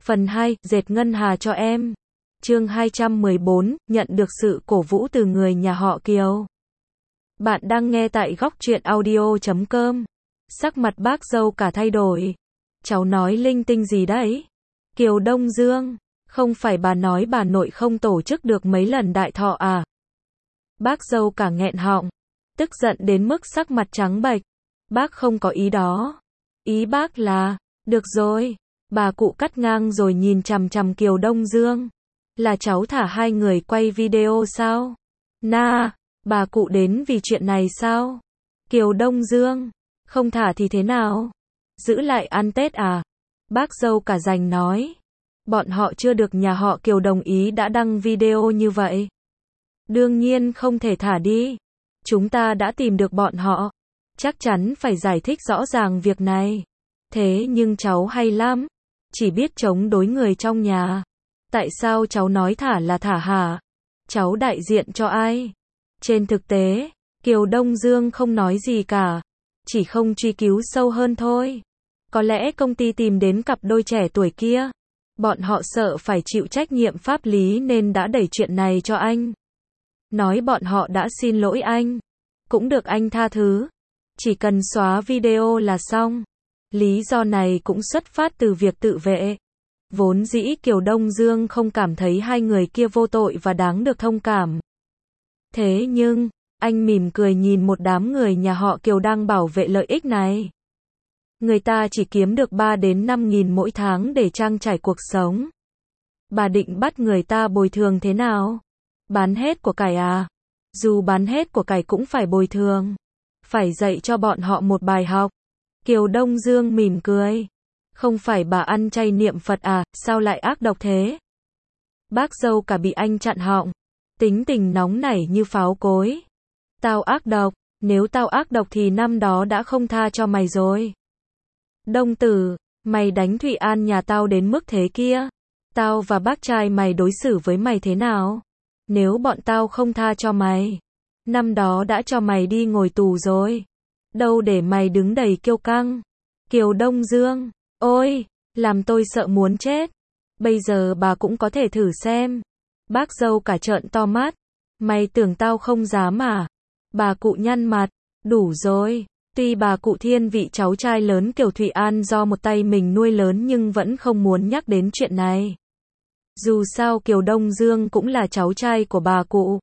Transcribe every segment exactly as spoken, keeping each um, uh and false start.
Phần hai, dệt ngân hà cho em. Chương hai trăm mười bốn, nhận được sự cổ vũ từ người nhà họ Kiều. Bạn đang nghe tại góc truyện audio chấm com. Sắc mặt bác dâu cả thay đổi. Cháu nói linh tinh gì đấy? Kiều Đông Dương, không phải bà nói bà nội không tổ chức được mấy lần đại thọ à? Bác dâu cả nghẹn họng, tức giận đến mức sắc mặt trắng bệch. Bác không có ý đó. Ý bác là, được rồi. Bà cụ cắt ngang rồi nhìn chằm chằm Kiều Đông Dương. Là cháu thả hai người quay video sao? Na, bà cụ đến vì chuyện này sao? Kiều Đông Dương, không thả thì thế nào? Giữ lại ăn Tết à? Bác dâu cả giành nói. Bọn họ chưa được nhà họ Kiều đồng ý đã đăng video như vậy. Đương nhiên không thể thả đi. Chúng ta đã tìm được bọn họ. Chắc chắn phải giải thích rõ ràng việc này. Thế nhưng cháu hay lắm. Chỉ biết chống đối người trong nhà. Tại sao cháu nói thả là thả hả? Cháu đại diện cho ai? Trên thực tế, Kiều Đông Dương không nói gì cả. Chỉ không truy cứu sâu hơn thôi. Có lẽ công ty tìm đến cặp đôi trẻ tuổi kia. Bọn họ sợ phải chịu trách nhiệm pháp lý nên đã đẩy chuyện này cho anh. Nói bọn họ đã xin lỗi anh. Cũng được anh tha thứ. Chỉ cần xóa video là xong. Lý do này cũng xuất phát từ việc tự vệ. Vốn dĩ Kiều Đông Dương không cảm thấy hai người kia vô tội và đáng được thông cảm. Thế nhưng, anh mỉm cười nhìn một đám người nhà họ Kiều đang bảo vệ lợi ích này. Người ta chỉ kiếm được ba đến năm nghìn mỗi tháng để trang trải cuộc sống. Bà định bắt người ta bồi thường thế nào? Bán hết của cải à? Dù bán hết của cải cũng phải bồi thường. Phải dạy cho bọn họ một bài học. Kiều Đông Dương mỉm cười. Không phải bà ăn chay niệm Phật à, sao lại ác độc thế? Bác dâu cả bị anh chặn họng. Tính tình nóng nảy như pháo cối. Tao ác độc, nếu tao ác độc thì năm đó đã không tha cho mày rồi. Đông Tử, mày đánh Thụy An nhà tao đến mức thế kia. Tao và bác trai mày đối xử với mày thế nào? Nếu bọn tao không tha cho mày, năm đó đã cho mày đi ngồi tù rồi. Đâu để mày đứng đầy kiêu căng. Kiều Đông Dương, ôi, làm tôi sợ muốn chết. Bây giờ bà cũng có thể thử xem. Bác dâu cả trợn to mắt. Mày tưởng tao không dám à? Bà cụ nhăn mặt. Đủ rồi. Tuy bà cụ thiên vị cháu trai lớn Kiều Thụy An do một tay mình nuôi lớn nhưng vẫn không muốn nhắc đến chuyện này. Dù sao Kiều Đông Dương cũng là cháu trai của bà cụ.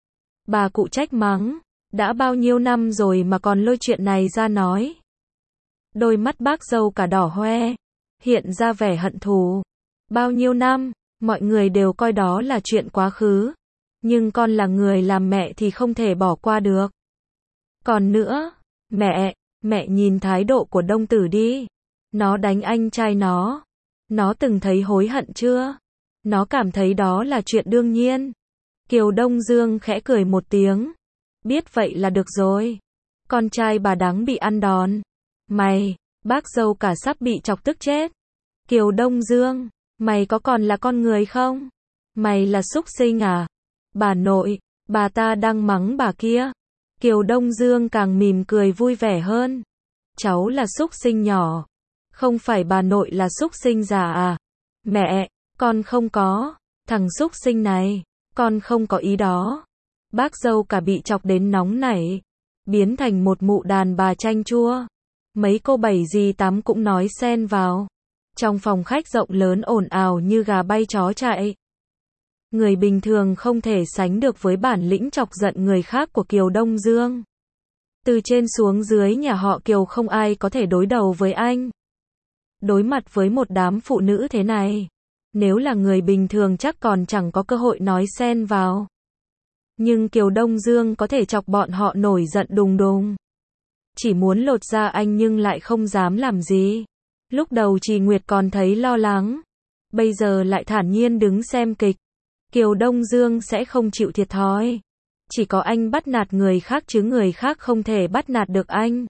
Bà cụ trách mắng. Đã bao nhiêu năm rồi mà còn lôi chuyện này ra nói. Đôi mắt bác dâu cả đỏ hoe. Hiện ra vẻ hận thù. Bao nhiêu năm, mọi người đều coi đó là chuyện quá khứ. Nhưng con là người làm mẹ thì không thể bỏ qua được. Còn nữa, mẹ, mẹ nhìn thái độ của Đông Tử đi. Nó đánh anh trai nó. Nó từng thấy hối hận chưa? Nó cảm thấy đó là chuyện đương nhiên. Kiều Đông Dương khẽ cười một tiếng. Biết vậy là được rồi. Con trai bà đáng bị ăn đòn. Mày, bác dâu cả sắp bị chọc tức chết. Kiều Đông Dương, mày có còn là con người không? Mày là súc sinh à? Bà nội, bà ta đang mắng bà kia. Kiều Đông Dương càng mỉm cười vui vẻ hơn. Cháu là súc sinh nhỏ. Không phải bà nội là súc sinh già à? Mẹ, con không có. Thằng súc sinh này, con không có ý đó. Bác dâu cả bị chọc đến nóng nảy. Biến thành một mụ đàn bà chanh chua. Mấy cô bảy dì tám cũng nói xen vào. Trong phòng khách rộng lớn ồn ào như gà bay chó chạy. Người bình thường không thể sánh được với bản lĩnh chọc giận người khác của Kiều Đông Dương. Từ trên xuống dưới nhà họ Kiều không ai có thể đối đầu với anh. Đối mặt với một đám phụ nữ thế này, nếu là người bình thường chắc còn chẳng có cơ hội nói xen vào. Nhưng Kiều Đông Dương có thể chọc bọn họ nổi giận đùng đùng. Chỉ muốn lột da anh nhưng lại không dám làm gì. Lúc đầu Trì Nguyệt còn thấy lo lắng. Bây giờ lại thản nhiên đứng xem kịch. Kiều Đông Dương sẽ không chịu thiệt thòi. Chỉ có anh bắt nạt người khác chứ người khác không thể bắt nạt được anh.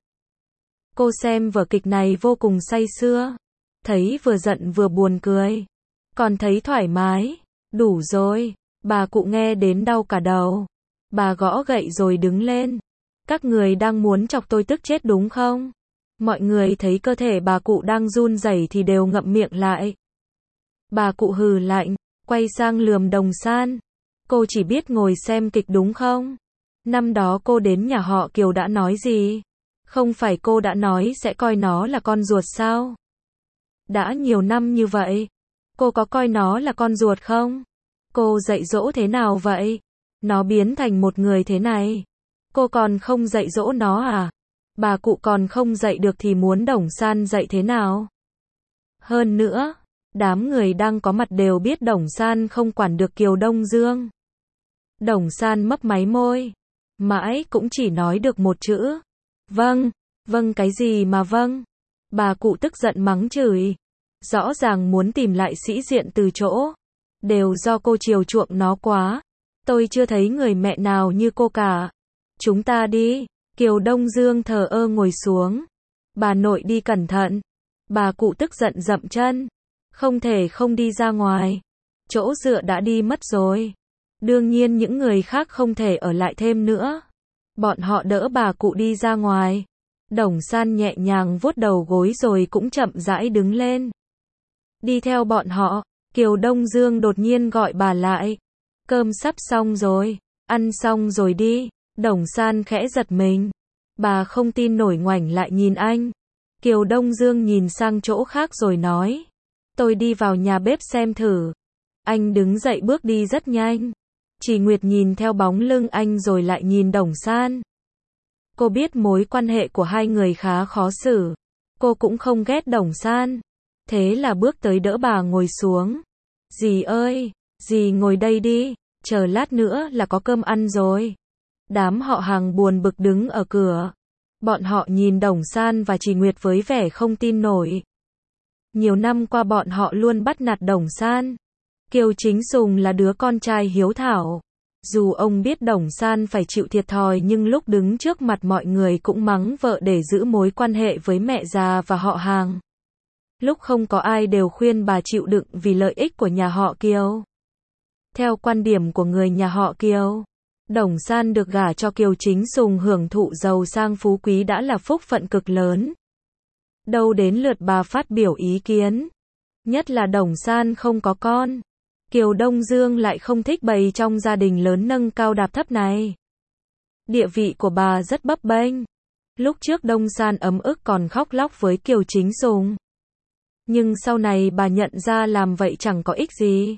Cô xem vở kịch này vô cùng say sưa. Thấy vừa giận vừa buồn cười. Còn thấy thoải mái. Đủ rồi. Bà cụ nghe đến đau cả đầu. Bà gõ gậy rồi đứng lên. Các người đang muốn chọc tôi tức chết đúng không? Mọi người thấy cơ thể bà cụ đang run rẩy thì đều ngậm miệng lại. Bà cụ hừ lạnh, quay sang lườm Đồng San. Cô chỉ biết ngồi xem kịch đúng không? Năm đó cô đến nhà họ Kiều đã nói gì? Không phải cô đã nói sẽ coi nó là con ruột sao? Đã nhiều năm như vậy, cô có coi nó là con ruột không? Cô dạy dỗ thế nào vậy? Nó biến thành một người thế này. Cô còn không dạy dỗ nó à? Bà cụ còn không dạy được thì muốn Đồng San dạy thế nào? Hơn nữa, đám người đang có mặt đều biết Đồng San không quản được Kiều Đông Dương. Đồng San mấp máy môi, mãi cũng chỉ nói được một chữ. Vâng, vâng cái gì mà vâng? Bà cụ tức giận mắng chửi. Rõ ràng muốn tìm lại sĩ diện từ chỗ. Đều do cô chiều chuộng nó quá. Tôi chưa thấy người mẹ nào như cô cả. Chúng ta đi. Kiều Đông Dương thờ ơ ngồi xuống. Bà nội đi cẩn thận. Bà cụ tức giận dậm chân. Không thể không đi ra ngoài. Chỗ dựa đã đi mất rồi. Đương nhiên những người khác không thể ở lại thêm nữa. Bọn họ đỡ bà cụ đi ra ngoài. Đồng San nhẹ nhàng vuốt đầu gối rồi cũng chậm rãi đứng lên. Đi theo bọn họ, Kiều Đông Dương đột nhiên gọi bà lại. Cơm sắp xong rồi, ăn xong rồi đi. Đồng San khẽ giật mình. Bà không tin nổi ngoảnh lại nhìn anh. Kiều Đông Dương nhìn sang chỗ khác rồi nói. Tôi đi vào nhà bếp xem thử. Anh đứng dậy bước đi rất nhanh. Chỉ Nguyệt nhìn theo bóng lưng anh rồi lại nhìn Đồng San. Cô biết mối quan hệ của hai người khá khó xử. Cô cũng không ghét Đồng San. Thế là bước tới đỡ bà ngồi xuống. Dì ơi, dì ngồi đây đi, chờ lát nữa là có cơm ăn rồi. Đám họ hàng buồn bực đứng ở cửa. Bọn họ nhìn Đồng San và Chỉ Nguyệt với vẻ không tin nổi. Nhiều năm qua bọn họ luôn bắt nạt Đồng San. Kiều Chính Sùng là đứa con trai hiếu thảo. Dù ông biết Đồng San phải chịu thiệt thòi nhưng lúc đứng trước mặt mọi người cũng mắng vợ để giữ mối quan hệ với mẹ già và họ hàng. Lúc không có ai đều khuyên bà chịu đựng vì lợi ích của nhà họ Kiều. Theo quan điểm của người nhà họ Kiều, Đồng San được gả cho Kiều Chính Sùng hưởng thụ giàu sang phú quý đã là phúc phận cực lớn. Đâu đến lượt bà phát biểu ý kiến. Nhất là Đồng San không có con. Kiều Đông Dương lại không thích bày trong gia đình lớn nâng cao đạp thấp này. Địa vị của bà rất bấp bênh. Lúc trước Đông San ấm ức còn khóc lóc với Kiều Chính Sùng. Nhưng sau này bà nhận ra làm vậy chẳng có ích gì.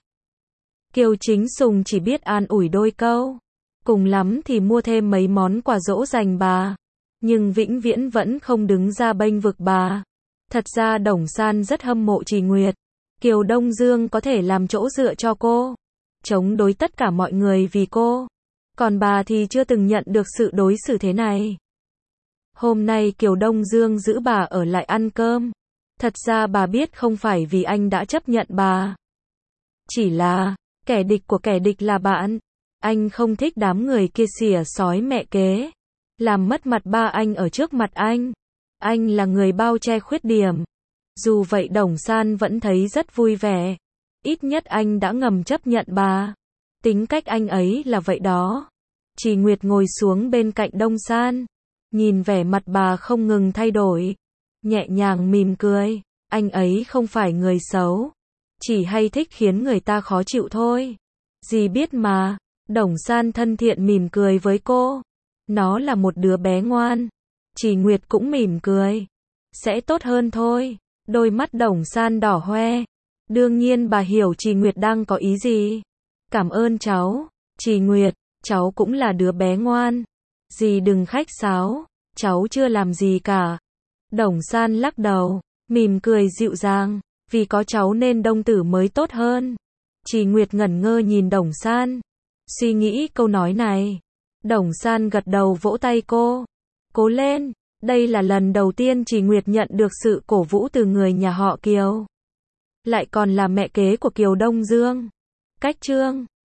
Kiều Chính Sùng chỉ biết an ủi đôi câu. Cùng lắm thì mua thêm mấy món quà dỗ dành bà. Nhưng vĩnh viễn vẫn không đứng ra bênh vực bà. Thật ra Đồng San rất hâm mộ Chỉ Nguyệt. Kiều Đông Dương có thể làm chỗ dựa cho cô. Chống đối tất cả mọi người vì cô. Còn bà thì chưa từng nhận được sự đối xử thế này. Hôm nay Kiều Đông Dương giữ bà ở lại ăn cơm. Thật ra bà biết không phải vì anh đã chấp nhận bà. Chỉ là, kẻ địch của kẻ địch là bạn. Anh không thích đám người kia xỉa xói mẹ kế. Làm mất mặt ba anh ở trước mặt anh. Anh là người bao che khuyết điểm. Dù vậy Đồng San vẫn thấy rất vui vẻ. Ít nhất anh đã ngầm chấp nhận bà. Tính cách anh ấy là vậy đó. Chỉ Nguyệt ngồi xuống bên cạnh Đông San. Nhìn vẻ mặt bà không ngừng thay đổi. Nhẹ nhàng mỉm cười. Anh ấy không phải người xấu. Chỉ hay thích khiến người ta khó chịu thôi. Dì biết mà. Đồng San thân thiện mỉm cười với cô. Nó là một đứa bé ngoan. Chỉ Nguyệt cũng mỉm cười. Sẽ tốt hơn thôi. Đôi mắt Đồng San đỏ hoe. Đương nhiên bà hiểu Chỉ Nguyệt đang có ý gì. Cảm ơn cháu. Chỉ Nguyệt, cháu cũng là đứa bé ngoan. Dì đừng khách sáo. Cháu chưa làm gì cả. Đồng San lắc đầu. Mỉm cười dịu dàng. Vì có cháu nên Đông Tử mới tốt hơn. Chỉ Nguyệt ngẩn ngơ nhìn Đồng San. Suy nghĩ câu nói này. Đồng San gật đầu vỗ tay cô. Cố lên. Đây là lần đầu tiên Chỉ Nguyệt nhận được sự cổ vũ từ người nhà họ Kiều. Lại còn là mẹ kế của Kiều Đông Dương. Cách chương